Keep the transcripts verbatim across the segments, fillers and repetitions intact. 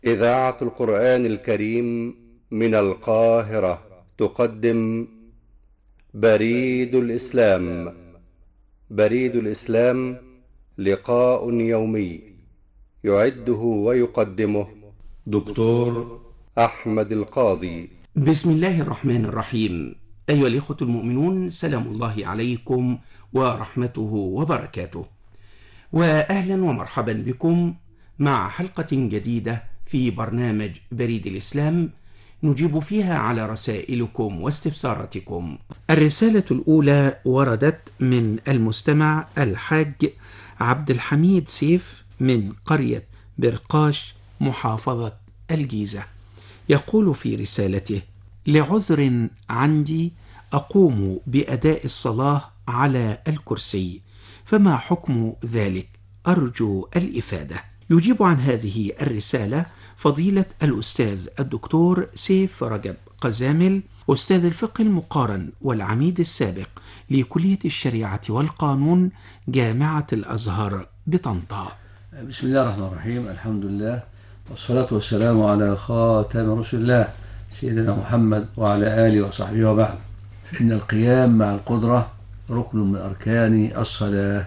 إذاعة القرآن الكريم من القاهرة تقدم بريد الإسلام. بريد الإسلام لقاء يومي يعده ويقدمه دكتور أحمد القاضي. بسم الله الرحمن الرحيم. أيها الإخوة المؤمنون، سلام الله عليكم ورحمته وبركاته، وأهلا ومرحبا بكم مع حلقة جديدة في برنامج بريد الإسلام نجيب فيها على رسائلكم واستفساراتكم. الرسالة الأولى وردت من المستمع الحاج عبد الحميد سيف من قرية برقاش محافظة الجيزة. يقول في رسالته: لعذر عندي أقوم بأداء الصلاة على الكرسي، فما حكم ذلك؟ أرجو الإفادة. يجيب عن هذه الرسالة فضيلة الأستاذ الدكتور سيف رجب قزامل، أستاذ الفقه المقارن والعميد السابق لكلية الشريعة والقانون جامعة الأزهر بطنطا. بسم الله الرحمن الرحيم. الحمد لله والصلاة والسلام على خاتم رسول الله سيدنا محمد وعلى آله وصحبه وبعد. فإن القيام مع القدرة ركن من أركان الصلاة.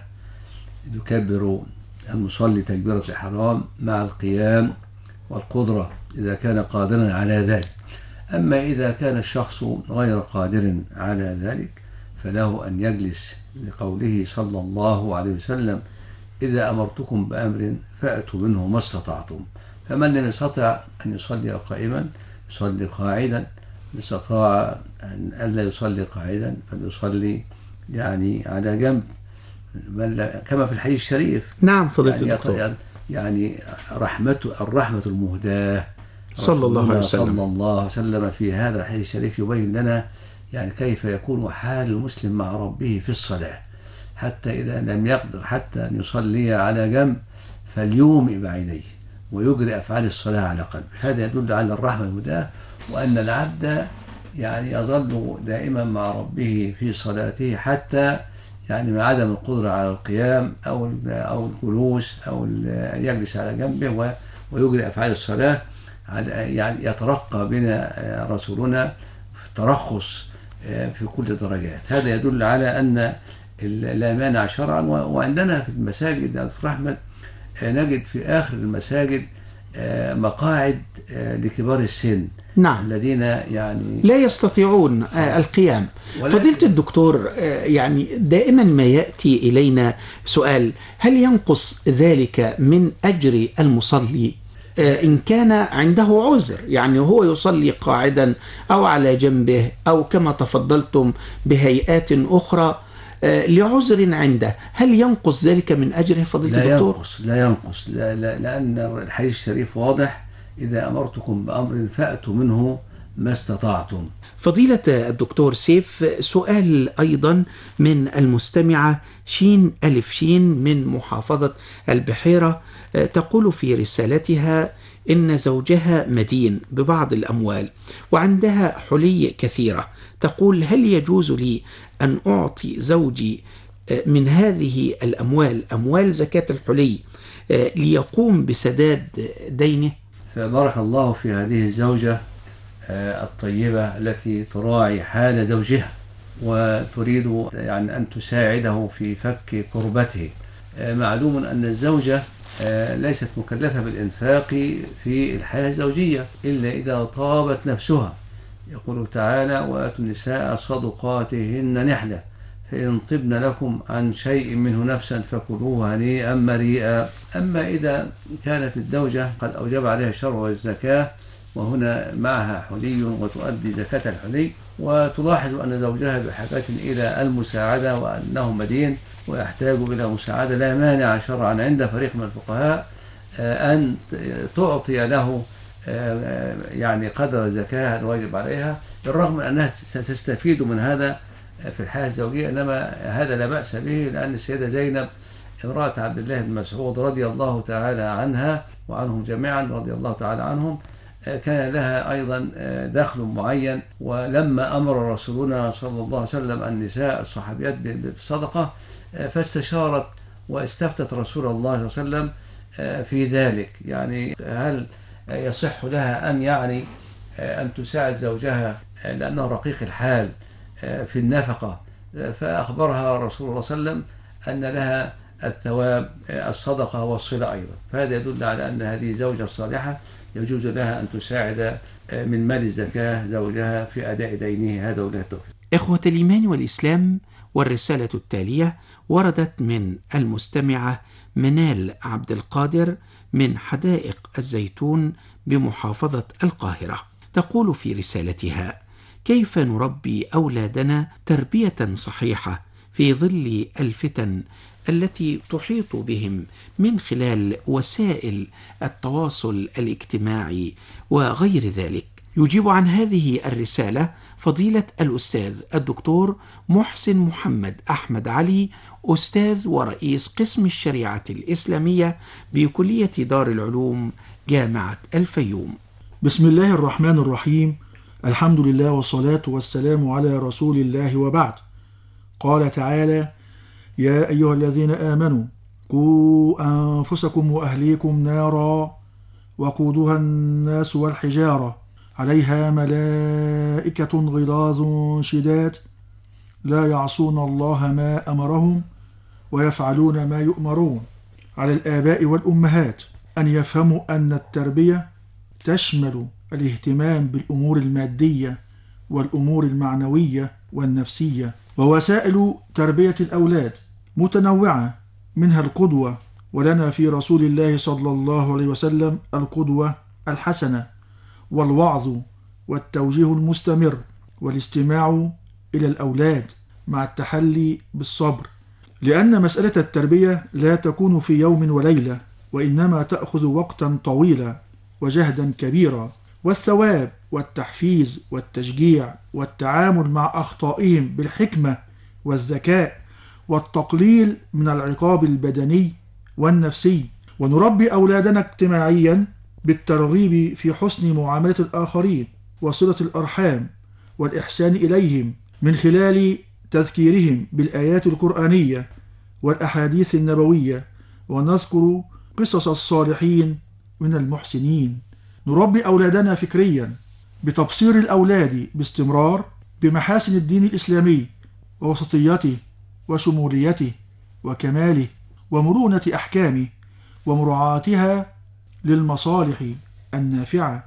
يكبر المصلي تكبيرة الإحرام مع القيام والقدرة إذا كان قادرا على ذلك. أما إذا كان الشخص غير قادر على ذلك فله أن يجلس، لقوله صلى الله عليه وسلم: إذا أمرتكم بأمر فأتوا منه ما استطعتم. فمن لم يستطع أن يصلي قائما يصلي قاعدا، من استطاع أن ألا يصلي قاعدا فليصلي يعني على جنب، كما في الحديث الشريف. نعم فضيلة يعني الدكتور. يعني رحمة الرحمة المهداة صلى الله عليه وسلم صلى الله عليه وسلم في هذا الحديث الشريف يبين لنا يعني كيف يكون حال المسلم مع ربه في الصلاة، حتى إذا لم يقدر حتى أن يصلي على جنب فليومئ بعينيه ويجري أفعال الصلاة على قلبه. هذا يدل على الرحمة المهداة، وأن العبد يعني يظل دائما مع ربه في صلاته حتى يعني مع عدم القدرة على القيام أو أو الجلوس أو يجلس على جنبه ويجري أفعال الصلاة. يعني يترقى بنا رسولنا في الترخص في كل الدرجات. هذا يدل على أن لا مانع شرعا. وعندنا في المساجد يا دكتور أحمد نجد في آخر المساجد مقاعد لكبار السن، نعم، الذين يعني لا يستطيعون القيام. فضيلة الدكتور، يعني دائما ما يأتي إلينا سؤال: هل ينقص ذلك من أجر المصلي إن كان عنده عذر؟ يعني هو يصلي قاعدا أو على جنبه أو كما تفضلتم بهيئات أخرى لعذر عنده، هل ينقص ذلك من أجره فضيلة لا الدكتور؟ ينقص لا ينقص لا لا لأن الحديث الشريف واضح: إذا أمرتكم بأمر فأتوا منه ما استطعتم. فضيلة الدكتور سيف، سؤال أيضا من المستمعة شين ألف شين من محافظة البحيرة، تقول في رسالتها إن زوجها مدين ببعض الأموال وعندها حلي كثيرة. تقول: هل يجوز لي أن أعطي زوجي من هذه الأموال أموال زكاة الحلي ليقوم بسداد دينه؟ فبارك الله في هذه الزوجة الطيبة التي تراعي حال زوجها وتريد يعني أن تساعده في فك كربته. معلوم أن الزوجة ليست مكلفة بالإنفاق في الحياة الزوجية إلا إذا طابت نفسها. يقول تعالى: وآتوا النساء صدقاتهن نحلة فإن طبن لكم عن شيء منه نفسا فكلوه هنيئا مريئا. أما إذا كانت الزوجة قد أوجب عليها الشرع الزكاة وهنا معها حلي وتؤدي زكاة الحلي، وتلاحظ أن زوجها بحاجة إلى المساعدة وأنه مدين ويحتاج إلى مساعدة، لا مانع شرعا عند فريق من الفقهاء أن تعطي له يعني قدر الزكاة الواجب عليها، بالرغم من أنها ستستفيد من هذا في الحياة الزوجية، إنما هذا لا بأس به، لأن السيدة زينب امرأة عبد الله بن مسعود رضي الله تعالى عنها وعنهم جميعا رضي الله تعالى عنهم كان لها أيضا دخل معين، ولما أمر رسولنا صلى الله عليه وسلم النساء الصحابيات بالصدقة فاستشارت واستفتت رسول الله صلى الله عليه وسلم في ذلك، يعني هل يصح لها أن يعني أن تساعد زوجها لأنه رقيق الحال في النفقة، فأخبرها رسول الله صلى الله عليه وسلم أن لها الثواب الصدقة والصلة أيضا. فهذا يدل على أن هذه زوجة صالحة يجوز لها أن تساعد من مال الزكاة زوجها في أداء دينه. هذا وله التوفيق. إخوة الإيمان والإسلام، والرسالة التالية وردت من المستمعة منال عبد القادر من حدائق الزيتون بمحافظة القاهرة. تقول في رسالتها: كيف نربي أولادنا تربية صحيحة في ظل الفتن التي تحيط بهم من خلال وسائل التواصل الاجتماعي وغير ذلك؟ يجيب عن هذه الرسالة فضيلة الأستاذ الدكتور محسن محمد أحمد علي، أستاذ ورئيس قسم الشريعة الإسلامية بكلية دار العلوم جامعة الفيوم. بسم الله الرحمن الرحيم. الحمد لله والصلاة والسلام على رسول الله، وبعد. قال تعالى: يا أيها الذين آمنوا قوا أنفسكم وأهليكم نارا وقودها الناس والحجارة عليها ملائكة غلاظ شداد لا يعصون الله ما أمرهم ويفعلون ما يؤمرون. على الآباء والأمهات أن يفهموا أن التربية تشمل الاهتمام بالأمور المادية والأمور المعنوية والنفسية، ووسائل تربية الأولاد متنوعة، منها القدوة، ولنا في رسول الله صلى الله عليه وسلم القدوة الحسنة، والوعظ والتوجيه المستمر، والاستماع إلى الأولاد مع التحلي بالصبر، لأن مسألة التربية لا تكون في يوم وليلة، وإنما تأخذ وقتا طويلا وجهدا كبيرا. والثواب والتحفيز والتشجيع والتعامل مع أخطائهم بالحكمة والذكاء والتقليل من العقاب البدني والنفسي. ونربي أولادنا اجتماعيا بالترغيب في حسن معاملة الآخرين وصلة الأرحام والإحسان إليهم من خلال تذكيرهم بالآيات القرآنية والأحاديث النبوية، ونذكر قصص الصالحين من المحسنين. نربي أولادنا فكريا بتبصير الأولاد باستمرار بمحاسن الدين الإسلامي ووسطيته وشموليته وكماله ومرونة أحكامه ومراعاتها للمصالح النافعة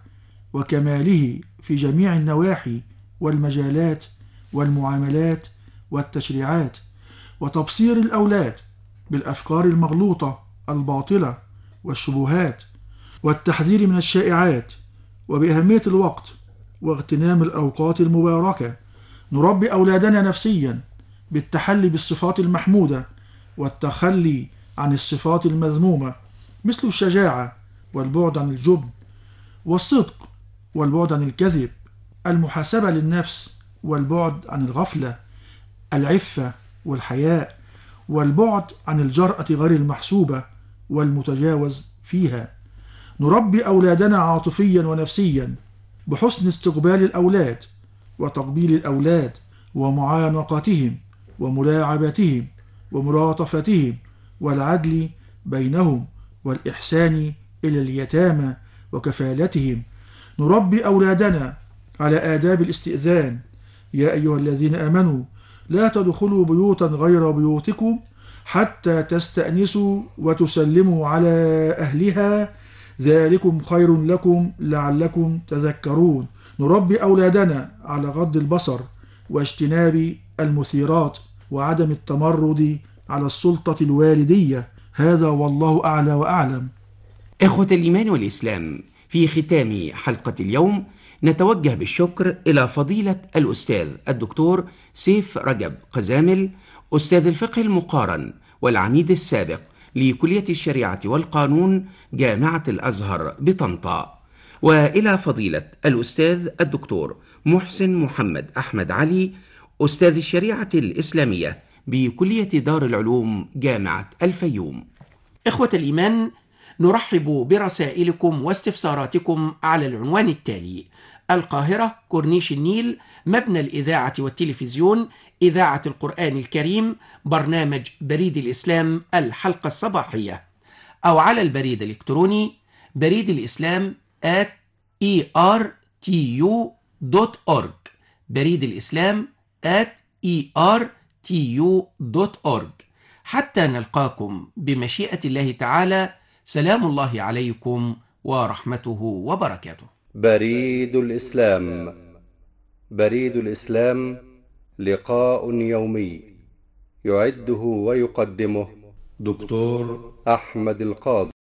وكماله في جميع النواحي والمجالات والمعاملات والتشريعات، وتبصير الأولاد بالأفكار المغلوطة الباطلة والشبهات، والتحذير من الشائعات، وبأهمية الوقت واغتنام الأوقات المباركة. نربي أولادنا نفسيا بالتحلي بالصفات المحمودة والتخلي عن الصفات المذمومة، مثل الشجاعة والبعد عن الجبن، والصدق والبعد عن الكذب، المحاسبة للنفس والبعد عن الغفلة، العفة والحياء، والبعد عن الجرأة غير المحسوبة والمتجاوز فيها. نربي أولادنا عاطفيا ونفسيا بحسن استقبال الأولاد وتقبيل الأولاد ومعانقتهم وملاعبتهم وملاطفتهم والعدل بينهم والإحسان إلى اليتامى وكفالتهم. نربي أولادنا على آداب الاستئذان: يا أيها الذين آمنوا لا تدخلوا بيوتا غير بيوتكم حتى تستأنسوا وتسلموا على أهلها ذلكم خير لكم لعلكم تذكرون. نربي أولادنا على غض البصر واجتناب المثيرات وعدم التمرد على السلطة الوالدية. هذا والله أعلى وأعلم. إخوة الإيمان والإسلام، في ختام حلقة اليوم نتوجه بالشكر إلى فضيلة الأستاذ الدكتور سيف رجب قزامل، أستاذ الفقه المقارن والعميد السابق لكلية الشريعة والقانون جامعة الأزهر بطنطا، وإلى فضيلة الأستاذ الدكتور محسن محمد أحمد علي، أستاذ الشريعة الإسلامية بكلية دار العلوم جامعة الفيوم. إخوة الإيمان، نرحب برسائلكم واستفساراتكم على العنوان التالي: القاهرة، كورنيش النيل، مبنى الإذاعة والتلفزيون، إذاعة القرآن الكريم، برنامج بريد الإسلام الحلقة الصباحية، أو على البريد الإلكتروني بريد الإسلام آت إي آر تي يو دوت أورج. بريد الإسلام آت إي آر تي يو دوت أورج. حتى نلقاكم بمشيئة الله تعالى، سلام الله عليكم ورحمته وبركاته. بريد الإسلام. بريد الإسلام لقاء يومي يعده ويقدمه دكتور أحمد القاضي.